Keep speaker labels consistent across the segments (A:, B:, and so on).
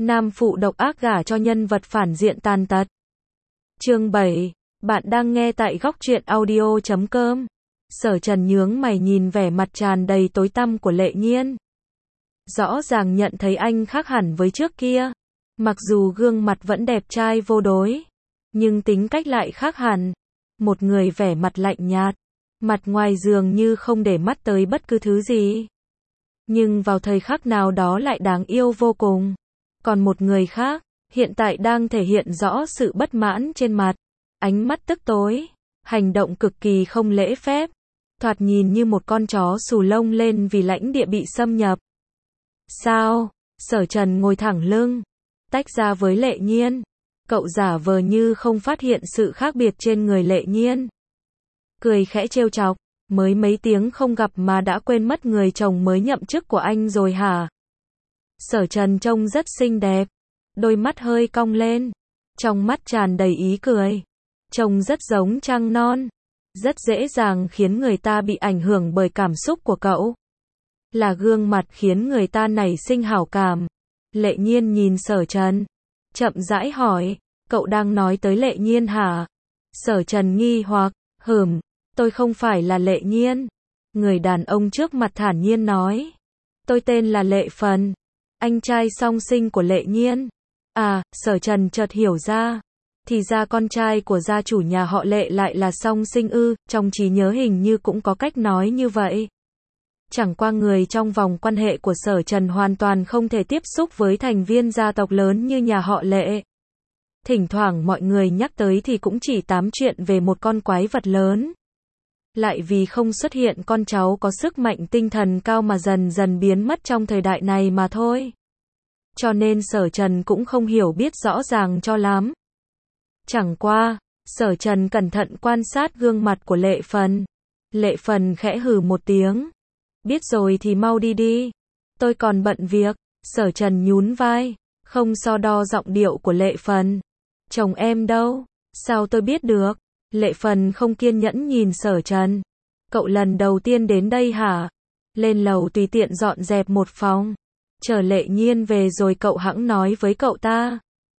A: Nam phụ độc ác gả cho nhân vật phản diện tàn tật. Chương 7. Bạn đang nghe tại góc truyện audio.com. Sở Trần nhướng mày nhìn vẻ mặt tràn đầy tối tăm của Lệ Nhiên. Rõ ràng nhận thấy anh khác hẳn với trước kia. Mặc dù gương mặt vẫn đẹp trai vô đối, nhưng tính cách lại khác hẳn. Một người vẻ mặt lạnh nhạt, mặt ngoài dường như không để mắt tới bất cứ thứ gì. Nhưng vào thời khắc nào đó lại đáng yêu vô cùng. Còn một người khác, hiện tại đang thể hiện rõ sự bất mãn trên mặt. Ánh mắt tức tối, hành động cực kỳ không lễ phép. Thoạt nhìn như một con chó xù lông lên vì lãnh địa bị xâm nhập. Sao? Sở Trần ngồi thẳng lưng, tách ra với Lệ Nhiên. Cậu giả vờ như không phát hiện sự khác biệt trên người Lệ Nhiên. Cười khẽ trêu chọc, mới mấy tiếng không gặp mà đã quên mất người chồng mới nhậm chức của anh rồi hả? Sở Trần trông rất xinh đẹp, đôi mắt hơi cong lên, trong mắt tràn đầy ý cười, trông rất giống trăng non, rất dễ dàng khiến người ta bị ảnh hưởng bởi cảm xúc của cậu. Là gương mặt khiến người ta nảy sinh hảo cảm. Lệ Nhiên nhìn Sở Trần, chậm rãi hỏi, cậu đang nói tới Lệ Nhiên hả? Sở Trần nghi hoặc, tôi không phải là Lệ Nhiên. Người đàn ông trước mặt thản nhiên nói, tôi tên là Lệ Phần, anh trai song sinh của Lệ Nhiên. À, Sở Trần chợt hiểu ra, thì ra con trai của gia chủ nhà họ Lệ lại là song sinh ư? Trong trí nhớ hình như cũng có cách nói như vậy. Chẳng qua người trong vòng quan hệ của Sở Trần hoàn toàn không thể tiếp xúc với thành viên gia tộc lớn như nhà họ Lệ. Thỉnh thoảng mọi người nhắc tới thì cũng chỉ tám chuyện về một con quái vật lớn. Lại vì không xuất hiện con cháu có sức mạnh tinh thần cao mà dần dần biến mất trong thời đại này mà thôi. Cho nên Sở Trần cũng không hiểu biết rõ ràng cho lắm. Chẳng qua, Sở Trần cẩn thận quan sát gương mặt của Lệ Phần. Lệ Phần khẽ hừ một tiếng. Biết rồi thì mau đi đi. Tôi còn bận việc. Sở Trần nhún vai, không so đo giọng điệu của Lệ Phần. Chồng em đâu? Sao tôi biết được? Lệ Phần không kiên nhẫn nhìn Sở Trần. Cậu lần đầu tiên đến đây hả? Lên lầu tùy tiện dọn dẹp một phòng. Chờ Lệ Nhiên về rồi cậu hẵng nói với cậu ta.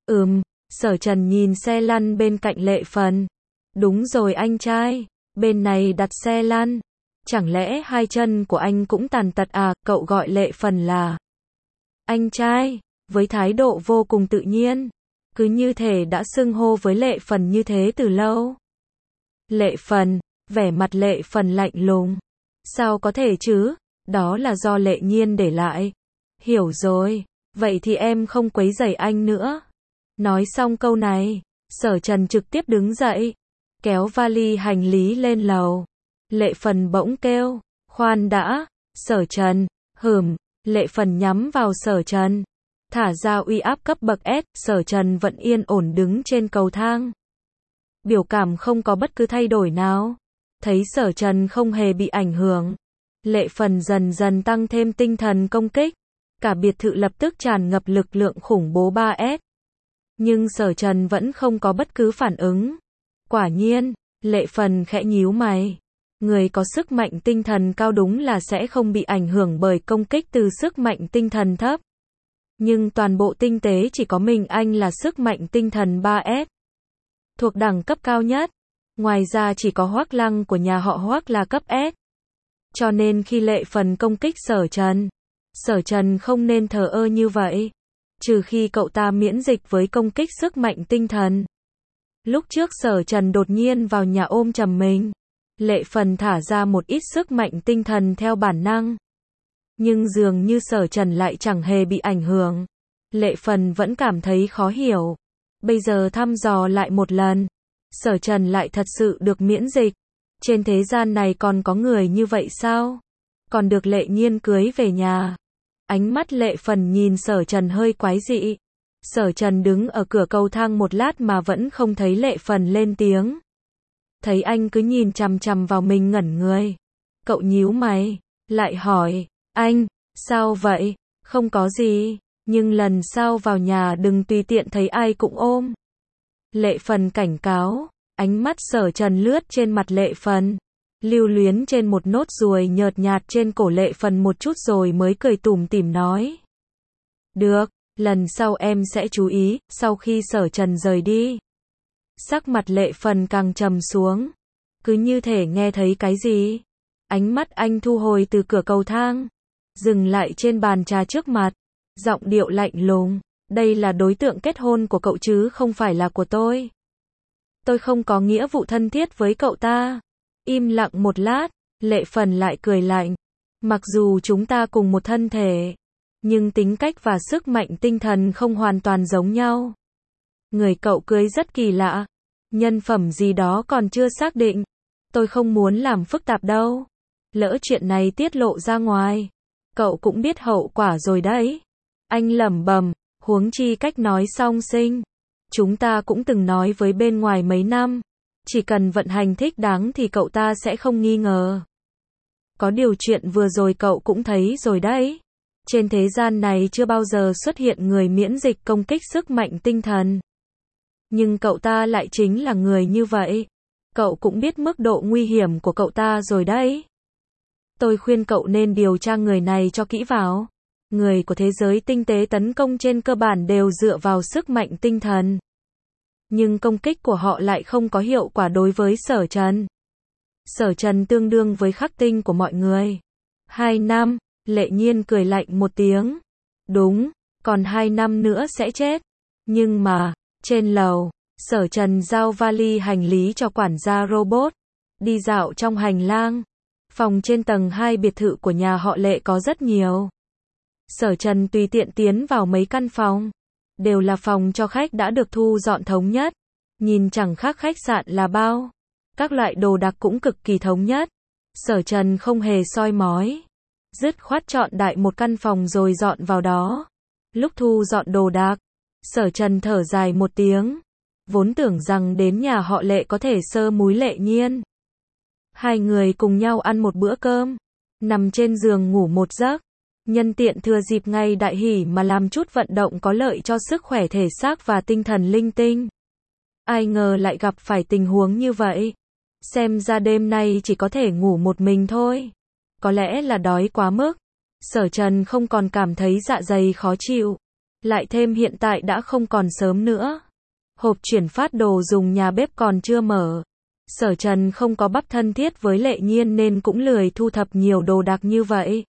A: Sở Trần nhìn xe lăn bên cạnh Lệ Phần. Đúng rồi anh trai, bên này đặt xe lăn. Chẳng lẽ hai chân của anh cũng tàn tật à? Cậu gọi Lệ Phần là anh trai, với thái độ vô cùng tự nhiên. Cứ như thể đã xưng hô với Lệ Phần như thế từ lâu. Lệ Phần, vẻ mặt Lệ Phần lạnh lùng. Sao có thể chứ? Đó là do Lệ Nhiên để lại. Hiểu rồi, vậy thì em không quấy rầy anh nữa. Nói xong câu này, Sở Trần trực tiếp đứng dậy, kéo vali hành lý lên lầu. Lệ Phần bỗng kêu, khoan đã. Sở Trần, Lệ Phần nhắm vào Sở Trần, thả ra uy áp cấp bậc S. Sở Trần vẫn yên ổn đứng trên cầu thang, biểu cảm không có bất cứ thay đổi nào. Thấy Sở Trần không hề bị ảnh hưởng, Lệ Phần dần dần tăng thêm tinh thần công kích. Cả biệt thự lập tức tràn ngập lực lượng khủng bố 3S. Nhưng Sở Trần vẫn không có bất cứ phản ứng. Quả nhiên, Lệ Phần khẽ nhíu mày. Người có sức mạnh tinh thần cao đúng là sẽ không bị ảnh hưởng bởi công kích từ sức mạnh tinh thần thấp. Nhưng toàn bộ tinh tế chỉ có mình anh là sức mạnh tinh thần 3S. Thuộc đẳng cấp cao nhất. Ngoài ra chỉ có Hoắc Lăng của nhà họ Hoắc là cấp S. Cho nên khi Lệ Phần công kích Sở Trần không nên thờ ơ như vậy. Trừ khi cậu ta miễn dịch với công kích sức mạnh tinh thần. Lúc trước Sở Trần đột nhiên vào nhà ôm chầm mình. Lệ Phần thả ra một ít sức mạnh tinh thần theo bản năng. Nhưng dường như Sở Trần lại chẳng hề bị ảnh hưởng. Lệ Phần vẫn cảm thấy khó hiểu. Bây giờ thăm dò lại một lần. Sở Trần lại thật sự được miễn dịch. Trên thế gian này còn có người như vậy sao? Còn được Lệ Nhiên cưới về nhà. Ánh mắt Lệ Phần nhìn Sở Trần hơi quái dị. Sở Trần đứng ở cửa cầu thang một lát mà vẫn không thấy Lệ Phần lên tiếng. Thấy anh cứ nhìn chằm chằm vào mình ngẩn người. Cậu nhíu mày, lại hỏi, anh, sao vậy? Không có gì, nhưng lần sau vào nhà đừng tùy tiện thấy ai cũng ôm. Lệ Phần cảnh cáo, ánh mắt Sở Trần lướt trên mặt Lệ Phần. Lưu luyến trên một nốt ruồi nhợt nhạt trên cổ Lệ Phần một chút rồi mới cười tủm tỉm nói. Được, Lần sau em sẽ chú ý. Sau khi Sở Trần rời đi, sắc mặt Lệ Phần càng trầm xuống. Cứ như thể nghe thấy cái gì. Ánh mắt anh thu hồi từ cửa cầu thang, dừng lại trên bàn trà trước mặt, giọng điệu lạnh lùng. Đây là đối tượng kết hôn của cậu chứ không phải là của tôi. Tôi không có nghĩa vụ thân thiết với cậu ta. Im lặng một lát, Lệ Phần lại cười lạnh. Mặc dù chúng ta cùng một thân thể, nhưng tính cách và sức mạnh tinh thần không hoàn toàn giống nhau. Người cậu cưới rất kỳ lạ. Nhân phẩm gì đó còn chưa xác định. Tôi không muốn làm phức tạp đâu. Lỡ chuyện này tiết lộ ra ngoài, cậu cũng biết hậu quả rồi đấy. Anh lẩm bẩm, huống chi cách nói song sinh. Chúng ta cũng từng nói với bên ngoài mấy năm. Chỉ cần vận hành thích đáng thì cậu ta sẽ không nghi ngờ. Có điều chuyện vừa rồi cậu cũng thấy rồi đấy. Trên thế gian này chưa bao giờ xuất hiện người miễn dịch công kích sức mạnh tinh thần. Nhưng cậu ta lại chính là người như vậy. Cậu cũng biết mức độ nguy hiểm của cậu ta rồi đấy. Tôi khuyên cậu nên điều tra người này cho kỹ vào. Người của thế giới tinh tế tấn công trên cơ bản đều dựa vào sức mạnh tinh thần. Nhưng công kích của họ lại không có hiệu quả đối với Sở Trần. Sở Trần tương đương với khắc tinh của mọi người. 2 năm, Lệ Nhiên cười lạnh một tiếng. Đúng, còn 2 năm nữa sẽ chết. Nhưng mà, trên lầu, Sở Trần giao vali hành lý cho quản gia robot. Đi dạo trong hành lang. Phòng trên tầng 2 biệt thự của nhà họ Lệ có rất nhiều. Sở Trần tùy tiện tiến vào mấy căn phòng. Đều là phòng cho khách đã được thu dọn thống nhất. Nhìn chẳng khác khách sạn là bao. Các loại đồ đạc cũng cực kỳ thống nhất. Sở Trần không hề soi mói. Dứt khoát chọn đại một căn phòng rồi dọn vào đó. Lúc thu dọn đồ đạc, Sở Trần thở dài một tiếng. Vốn tưởng rằng đến nhà họ Lệ có thể sơ múi Lệ Nhiên. Hai người cùng nhau ăn một bữa cơm. Nằm trên giường ngủ một giấc. Nhân tiện thừa dịp ngày đại hỷ mà làm chút vận động có lợi cho sức khỏe thể xác và tinh thần linh tinh. Ai ngờ lại gặp phải tình huống như vậy. Xem ra đêm nay chỉ có thể ngủ một mình thôi. Có lẽ là đói quá mức. Sở Trần không còn cảm thấy dạ dày khó chịu. Lại thêm hiện tại đã không còn sớm nữa. Hộp chuyển phát đồ dùng nhà bếp còn chưa mở. Sở Trần không có bắp thân thiết với Lệ Nhiên nên cũng lười thu thập nhiều đồ đạc như vậy.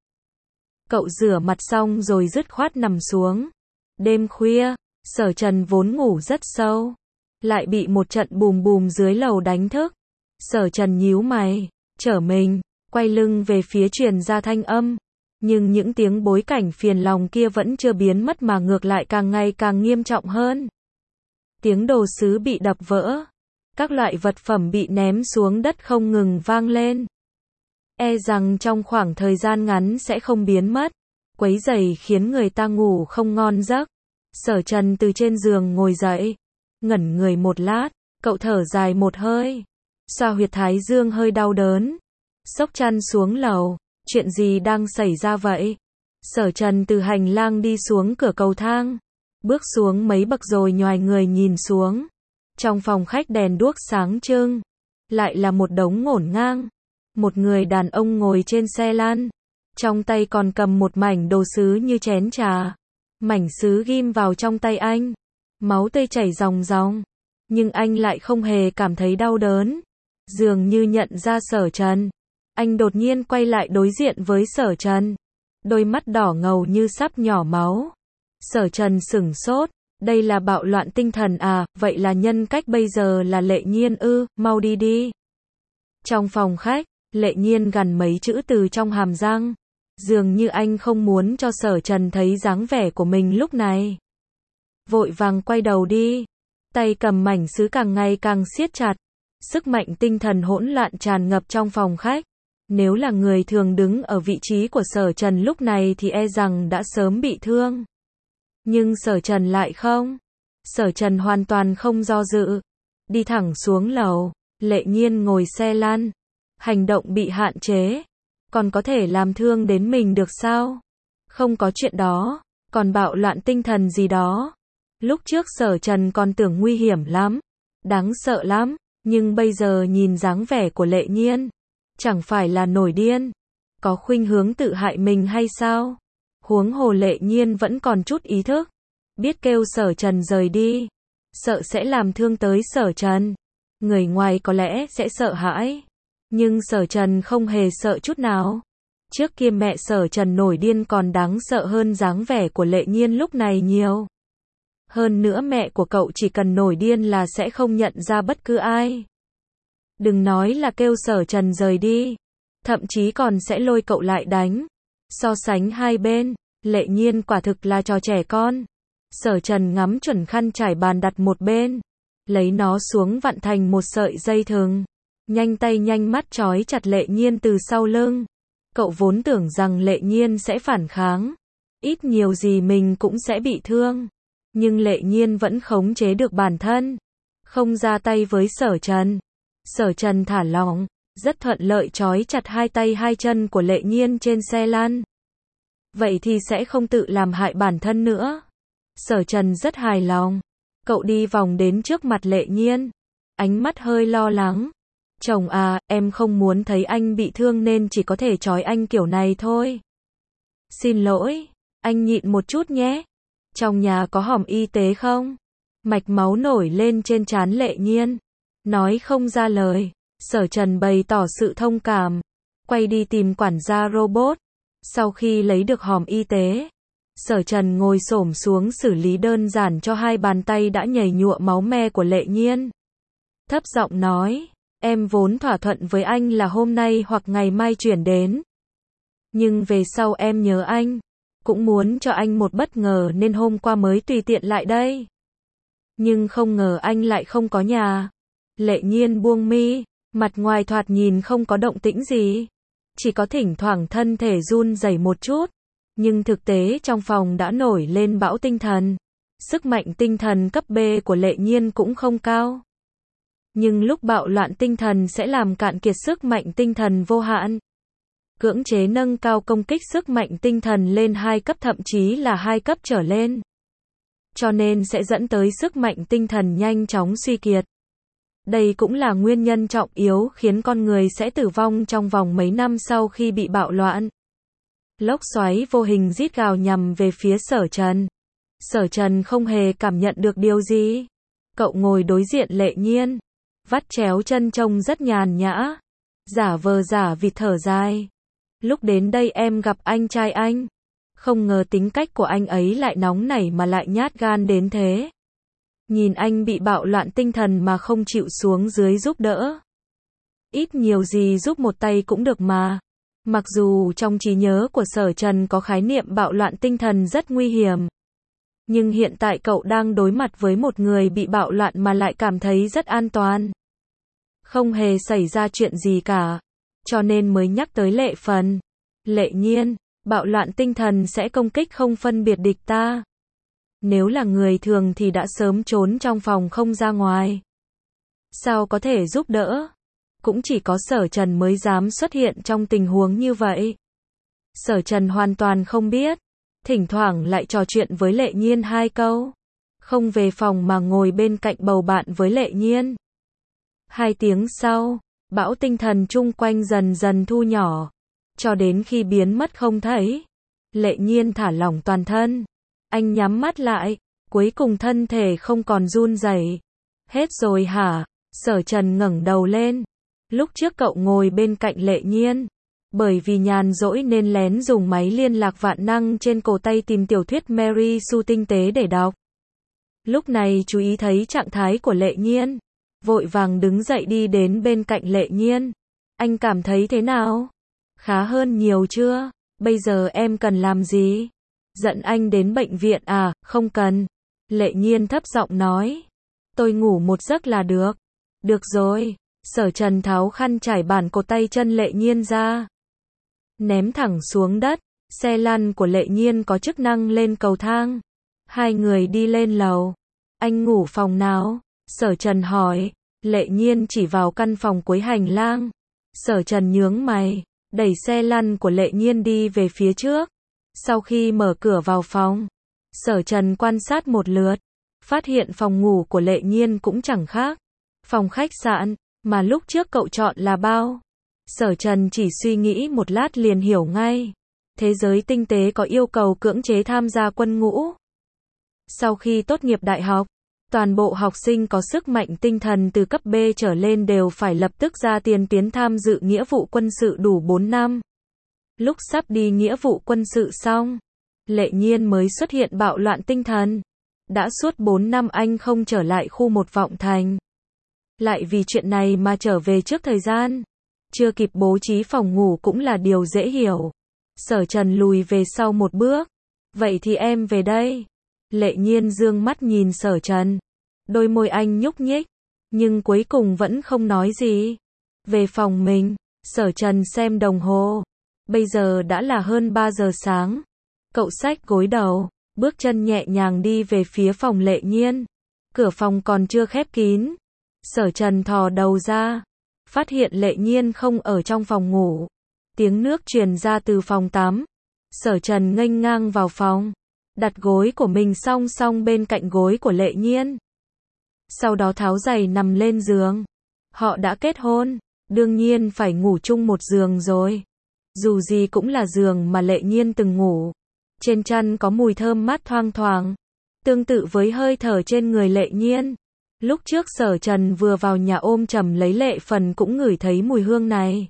A: Cậu rửa mặt xong rồi dứt khoát nằm xuống. Đêm khuya, Sở Trần vốn ngủ rất sâu. Lại bị một trận bùm bùm dưới lầu đánh thức. Sở Trần nhíu mày, trở mình, quay lưng về phía truyền ra thanh âm. Nhưng những tiếng bối cảnh phiền lòng kia vẫn chưa biến mất mà ngược lại càng ngày càng nghiêm trọng hơn. Tiếng đồ sứ bị đập vỡ. Các loại vật phẩm bị ném xuống đất không ngừng vang lên. E rằng trong khoảng thời gian ngắn sẽ không biến mất. Quấy rầy khiến người ta ngủ không ngon giấc. Sở Trần từ trên giường ngồi dậy. Ngẩn người một lát, cậu thở dài một hơi. Xoa huyệt thái dương hơi đau đớn. Xốc chăn xuống lầu. Chuyện gì đang xảy ra vậy? Sở Trần từ hành lang đi xuống cửa cầu thang. Bước xuống mấy bậc rồi nhoài người nhìn xuống. Trong phòng khách đèn đuốc sáng trưng. Lại là một đống ngổn ngang. Một người đàn ông ngồi trên xe lăn. Trong tay còn cầm một mảnh đồ sứ như chén trà. Mảnh sứ ghim vào trong tay anh. Máu tươi chảy ròng ròng. Nhưng anh lại không hề cảm thấy đau đớn. Dường như nhận ra Sở Trần. Anh đột nhiên quay lại đối diện với Sở Trần. Đôi mắt đỏ ngầu như sắp nhỏ máu. Sở Trần sửng sốt. Đây là bạo loạn tinh thần à, vậy là nhân cách bây giờ là Lệ Nhiên ư, mau đi đi. Trong phòng khách, Lệ Nhiên gằn mấy chữ từ trong hàm răng. Dường như anh không muốn cho Sở Trần thấy dáng vẻ của mình lúc này. Vội vàng quay đầu đi. Tay cầm mảnh sứ càng ngày càng siết chặt. Sức mạnh tinh thần hỗn loạn tràn ngập trong phòng khách. Nếu là người thường đứng ở vị trí của Sở Trần lúc này thì e rằng đã sớm bị thương. Nhưng Sở Trần lại không. Sở Trần hoàn toàn không do dự. Đi thẳng xuống lầu. Lệ Nhiên ngồi xe lăn. Hành động bị hạn chế. Còn có thể làm thương đến mình được sao? Không có chuyện đó. Còn bạo loạn tinh thần gì đó. Lúc trước Sở Trần còn tưởng nguy hiểm lắm. Đáng sợ lắm. Nhưng bây giờ nhìn dáng vẻ của Lệ Nhiên. Chẳng phải là nổi điên. Có khuynh hướng tự hại mình hay sao? Huống hồ Lệ Nhiên vẫn còn chút ý thức. biết kêu Sở Trần rời đi, sợ sẽ làm thương tới Sở Trần. Người ngoài có lẽ sẽ sợ hãi, nhưng Sở Trần không hề sợ chút nào. Trước kia mẹ Sở Trần nổi điên còn đáng sợ hơn dáng vẻ của Lệ Nhiên lúc này nhiều. Hơn nữa mẹ của cậu chỉ cần nổi điên là sẽ không nhận ra bất cứ ai. Đừng nói là kêu Sở Trần rời đi, thậm chí còn sẽ lôi cậu lại đánh. So sánh hai bên, Lệ Nhiên quả thực là trò trẻ con. Sở Trần ngắm chuẩn khăn trải bàn đặt một bên, lấy nó xuống vặn thành một sợi dây thừng, nhanh tay nhanh mắt trói chặt Lệ Nhiên từ sau lưng. Cậu vốn tưởng rằng Lệ Nhiên sẽ phản kháng, ít nhiều gì mình cũng sẽ bị thương, nhưng Lệ Nhiên vẫn khống chế được bản thân, không ra tay với Sở Trần. Sở Trần thả lỏng, rất thuận lợi trói chặt hai tay hai chân của Lệ Nhiên trên xe lăn. Vậy thì sẽ không tự làm hại bản thân nữa. Sở Trần rất hài lòng. Cậu đi vòng đến trước mặt Lệ Nhiên, ánh mắt hơi lo lắng. Chồng à, em không muốn thấy anh bị thương nên chỉ có thể trói anh kiểu này thôi. Xin lỗi, anh nhịn một chút nhé. Trong nhà có hòm y tế không? Mạch máu nổi lên trên trán Lệ Nhiên, nói không ra lời. Sở Trần bày tỏ sự thông cảm, quay đi tìm quản gia robot. Sau khi lấy được hòm y tế, Sở Trần ngồi xổm xuống xử lý đơn giản cho hai bàn tay đã nhầy nhụa máu me của Lệ Nhiên. Thấp giọng nói, em vốn thỏa thuận với anh là hôm nay hoặc ngày mai chuyển đến. Nhưng về sau em nhớ anh, cũng muốn cho anh một bất ngờ nên hôm qua mới tùy tiện lại đây. Nhưng không ngờ anh lại không có nhà. Lệ Nhiên buông mi, mặt ngoài thoạt nhìn không có động tĩnh gì, chỉ có thỉnh thoảng thân thể run rẩy một chút. Nhưng thực tế trong phòng đã nổi lên bão tinh thần. Sức mạnh tinh thần cấp B của Lệ Nhiên cũng không cao. Nhưng lúc bạo loạn tinh thần sẽ làm cạn kiệt sức mạnh tinh thần vô hạn. Cưỡng chế nâng cao công kích sức mạnh tinh thần lên 2 cấp thậm chí là 2 cấp trở lên. Cho nên sẽ dẫn tới sức mạnh tinh thần nhanh chóng suy kiệt. Đây cũng là nguyên nhân trọng yếu khiến con người sẽ tử vong trong vòng mấy năm sau khi bị bạo loạn. Lốc xoáy vô hình rít gào nhằm về phía Sở Trần. Sở Trần không hề cảm nhận được điều gì. Cậu ngồi đối diện Lệ Nhiên, vắt chéo chân trông rất nhàn nhã, giả vờ giả vịt thở dài. Lúc đến đây em gặp anh trai anh, không ngờ tính cách của anh ấy lại nóng nảy mà lại nhát gan đến thế. Nhìn anh bị bạo loạn tinh thần mà không chịu xuống dưới giúp đỡ. Ít nhiều gì giúp một tay cũng được mà. Mặc dù trong trí nhớ của Sở Trần có khái niệm bạo loạn tinh thần rất nguy hiểm, nhưng hiện tại cậu đang đối mặt với một người bị bạo loạn mà lại cảm thấy rất an toàn. Không hề xảy ra chuyện gì cả, cho nên mới nhắc tới Lệ Phần. Lệ Nhiên, bạo loạn tinh thần sẽ công kích không phân biệt địch ta. Nếu là người thường thì đã sớm trốn trong phòng không ra ngoài. Sao có thể giúp đỡ? Cũng chỉ có Sở Trần mới dám xuất hiện trong tình huống như vậy. Sở Trần hoàn toàn không biết, thỉnh thoảng lại trò chuyện với Lệ Nhiên 2 câu, không về phòng mà ngồi bên cạnh bầu bạn với Lệ Nhiên. 2 tiếng sau, bão tinh thần chung quanh dần dần thu nhỏ, cho đến khi biến mất không thấy. Lệ Nhiên thả lỏng toàn thân, anh nhắm mắt lại, cuối cùng thân thể không còn run rẩy. Hết rồi hả? Sở Trần ngẩng đầu lên. Lúc trước cậu ngồi bên cạnh Lệ Nhiên, bởi vì nhàn rỗi nên lén dùng máy liên lạc vạn năng trên cổ tay tìm tiểu thuyết Mary Sue tinh tế để đọc. Lúc này chú ý thấy trạng thái của Lệ Nhiên, vội vàng đứng dậy đi đến bên cạnh Lệ Nhiên. Anh cảm thấy thế nào? Khá hơn nhiều chưa? Bây giờ em cần làm gì? Dẫn anh đến bệnh viện à? Không cần. Lệ Nhiên thấp giọng nói. Tôi ngủ một giấc là được. Được rồi. Sở Trần tháo khăn trải bàn cổ tay chân Lệ Nhiên ra, ném thẳng xuống đất. Xe lăn của Lệ Nhiên có chức năng lên cầu thang. 2 người đi lên lầu. Anh ngủ phòng nào? Sở Trần hỏi. Lệ Nhiên chỉ vào căn phòng cuối hành lang. Sở Trần nhướng mày, đẩy xe lăn của Lệ Nhiên đi về phía trước. Sau khi mở cửa vào phòng, Sở Trần quan sát một lượt, phát hiện phòng ngủ của Lệ Nhiên cũng chẳng khác phòng khách sạn mà lúc trước cậu chọn là bao. Sở Trần chỉ suy nghĩ một lát liền hiểu ngay. Thế giới tinh tế có yêu cầu cưỡng chế tham gia quân ngũ. Sau khi tốt nghiệp đại học, toàn bộ học sinh có sức mạnh tinh thần từ cấp B trở lên đều phải lập tức ra tiền tuyến tham dự nghĩa vụ quân sự đủ 4 năm. Lúc sắp đi nghĩa vụ quân sự xong, Lệ Nhiên mới xuất hiện bạo loạn tinh thần. Đã suốt 4 năm anh không trở lại khu một Vọng Thành. Lại vì chuyện này mà trở về trước thời gian. Chưa kịp bố trí phòng ngủ cũng là điều dễ hiểu. Sở Trần lùi về sau một bước. Vậy thì em về đây. Lệ Nhiên dương mắt nhìn Sở Trần. Đôi môi anh nhúc nhích. Nhưng cuối cùng vẫn không nói gì. Về phòng mình, Sở Trần xem đồng hồ. Bây giờ đã là hơn 3 giờ sáng. Cậu xách gối đầu, bước chân nhẹ nhàng đi về phía phòng Lệ Nhiên. Cửa phòng còn chưa khép kín. Sở Trần thò đầu ra, phát hiện Lệ Nhiên không ở trong phòng ngủ. Tiếng nước truyền ra từ phòng tắm. Sở Trần nghênh ngang vào phòng, đặt gối của mình song song bên cạnh gối của Lệ Nhiên. Sau đó tháo giày nằm lên giường. Họ đã kết hôn, đương nhiên phải ngủ chung một giường rồi. Dù gì cũng là giường mà Lệ Nhiên từng ngủ. Trên chăn có mùi thơm mát thoang thoảng, tương tự với hơi thở trên người Lệ Nhiên. Lúc trước Sở Trần vừa vào nhà ôm chầm lấy Lệ Phần cũng ngửi thấy mùi hương này.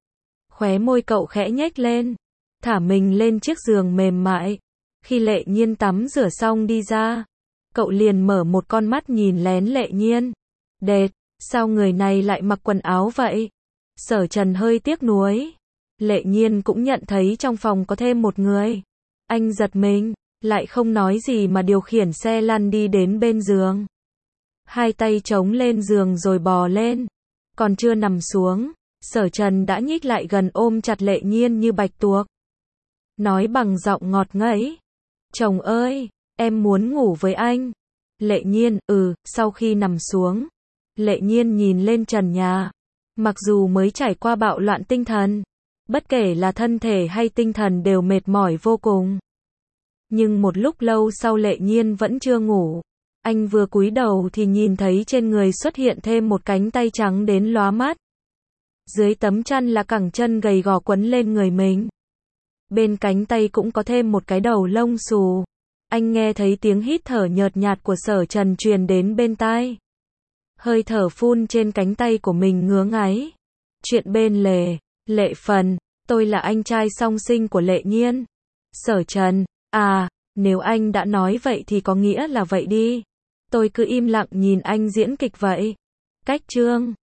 A: Khóe môi cậu khẽ nhếch lên, thả mình lên chiếc giường mềm mại. Khi Lệ Nhiên tắm rửa xong đi ra, cậu liền mở một con mắt nhìn lén Lệ Nhiên. Đệt, sao người này lại mặc quần áo vậy? Sở Trần hơi tiếc nuối. Lệ Nhiên cũng nhận thấy trong phòng có thêm một người. Anh giật mình, lại không nói gì mà điều khiển xe lăn đi đến bên giường. Hai tay chống lên giường rồi bò lên. Còn chưa nằm xuống, Sở Trần đã nhích lại gần ôm chặt Lệ Nhiên như bạch tuộc. Nói bằng giọng ngọt ngấy. Chồng ơi, em muốn ngủ với anh. Lệ Nhiên, sau khi nằm xuống. Lệ Nhiên nhìn lên trần nhà. Mặc dù mới trải qua bạo loạn tinh thần, bất kể là thân thể hay tinh thần đều mệt mỏi vô cùng. Nhưng một lúc lâu sau Lệ Nhiên vẫn chưa ngủ. Anh vừa cúi đầu thì nhìn thấy trên người xuất hiện thêm một cánh tay trắng đến lóa mắt. Dưới tấm chăn là cẳng chân gầy gò quấn lên người mình. Bên cánh tay cũng có thêm một cái đầu lông xù. Anh nghe thấy tiếng hít thở nhợt nhạt của Sở Trần truyền đến bên tai. Hơi thở phun trên cánh tay của mình ngứa ngáy. Chuyện bên lề, Lệ Phần, tôi là anh trai song sinh của Lệ Nhiên. Sở Trần, nếu anh đã nói vậy thì có nghĩa là vậy đi. Tôi cứ im lặng nhìn anh diễn kịch vậy. Cách chương